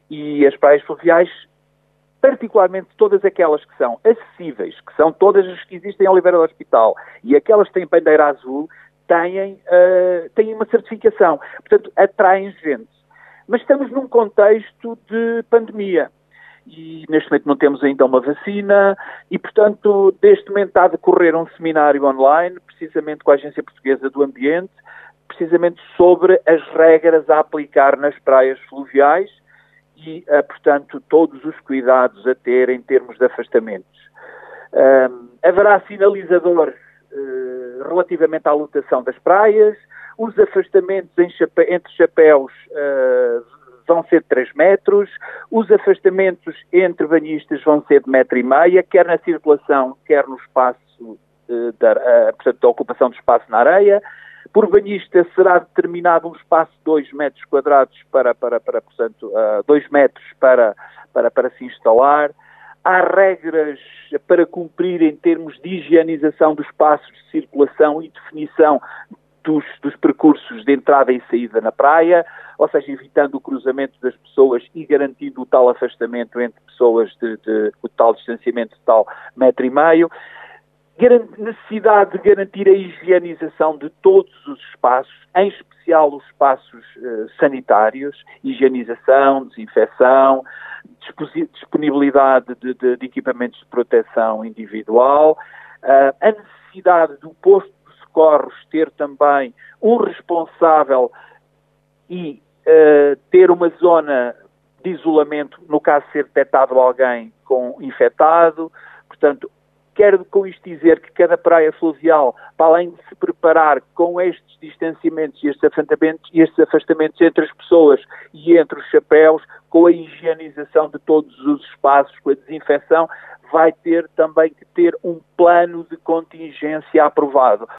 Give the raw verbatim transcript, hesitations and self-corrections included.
E as praias fluviais, particularmente todas aquelas que são acessíveis, que são todas as que existem em Oliveira do Hospital, e aquelas que têm bandeira azul, têm, uh, têm uma certificação. Portanto, atraem gente. Mas estamos num contexto de pandemia. E neste momento não temos ainda uma vacina e, portanto, neste momento está a decorrer um seminário online, precisamente com a Agência Portuguesa do Ambiente, precisamente sobre as regras a aplicar nas praias fluviais e, uh, portanto, todos os cuidados a ter em termos de afastamentos. Um, haverá sinalizadores uh, relativamente à lotação das praias, os afastamentos em chape- entre chapéus uh, vão ser de três metros, os afastamentos entre banhistas vão ser de metro e meia, quer na circulação, quer no espaço, uh, da, uh, portanto, da ocupação do espaço na areia. Por banhista será determinado um espaço de dois metros quadrados para, para, para portanto, uh, dois metros para, para, para se instalar. Há regras para cumprir em termos de higienização dos espaços de circulação e definição dos, dos percursos de entrada e saída na praia, ou seja, evitando o cruzamento das pessoas e garantindo o tal afastamento entre pessoas, de, de, o tal distanciamento de tal metro e meio. Necessidade de garantir a higienização de todos os espaços, em especial os espaços uh, sanitários, higienização, desinfecção, disponibilidade de, de, de equipamentos de proteção individual, uh, a necessidade do posto de socorros ter também um responsável e uh, ter uma zona de isolamento no caso de ser detectado alguém com infectado. Portanto, quero com isto dizer que cada praia fluvial, para além de se preparar com estes distanciamentos e estes afastamentos, e estes afastamentos entre as pessoas e entre os chapéus, com a higienização de todos os espaços, com a desinfecção, vai ter também que ter um plano de contingência aprovado.